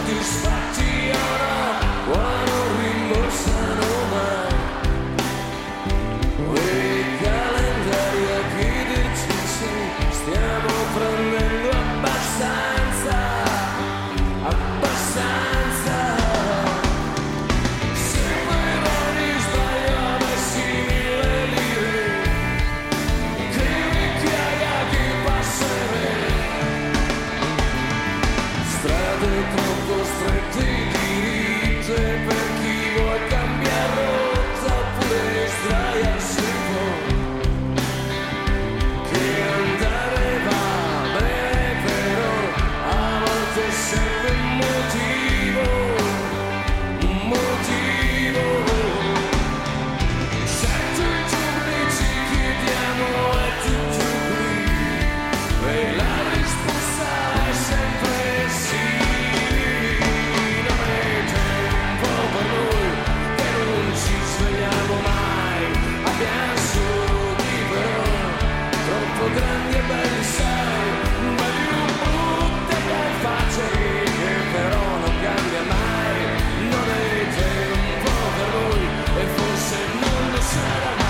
soddisfatti o no, qua non rimborsano mai. E calendari a chiederci se stiamo prendendo abbastanza, abbastanza. Se però mi sbaglio avessi 1000 lire, che migliaia che passerei. Strade troppo strette diritte per chi vuole cambiare rotta oppure sdraiarsi un po'. Che andare va bene però a volte serve un motivo, un motivo. Sento i giorni ci chiediamo è tutto qui e la risposta è sempre sì. Non è tempo per noi che non ci svegliamo mai. Abbiamo soldi però troppo grandi e belli, sai, belli un brutte e facili che però non cambia mai. Non è tempo per noi e forse non lo sarà mai.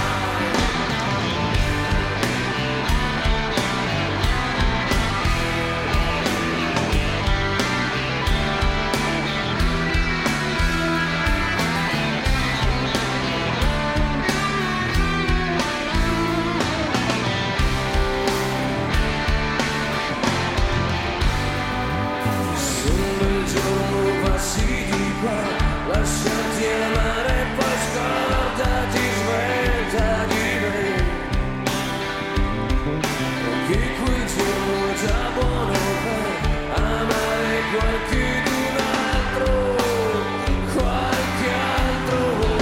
Se un bel giorno passi di qua, lasciati amare e poi scordati, svegliati me. Che quel giorno è già buono per amare qualcun altro, qualche altro.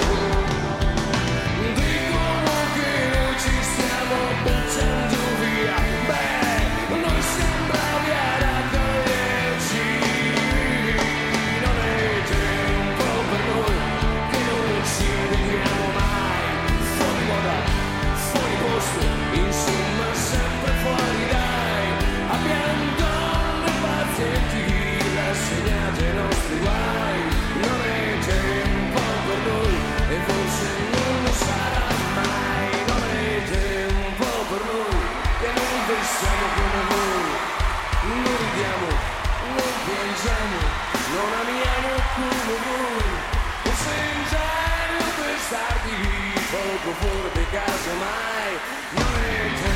Dicono che noi ci stiamo buttando via, beh, noi siamo bravi a raccoglierci. Non è tempo per noi che non ci vediamo mai. Fuori moda, fuori posto, insomma sempre fuori dai. Abbiamo donne pazienti rassegnate ai nostri guai. Non è tempo per noi e forse non lo sarà mai. Non è tempo per noi che non pensiamo come voi. Non ridiamo, non piangiamo, non amiamo come voi. E sei ingenuo per starti lì, poco fuori di casa mai. Non è tempo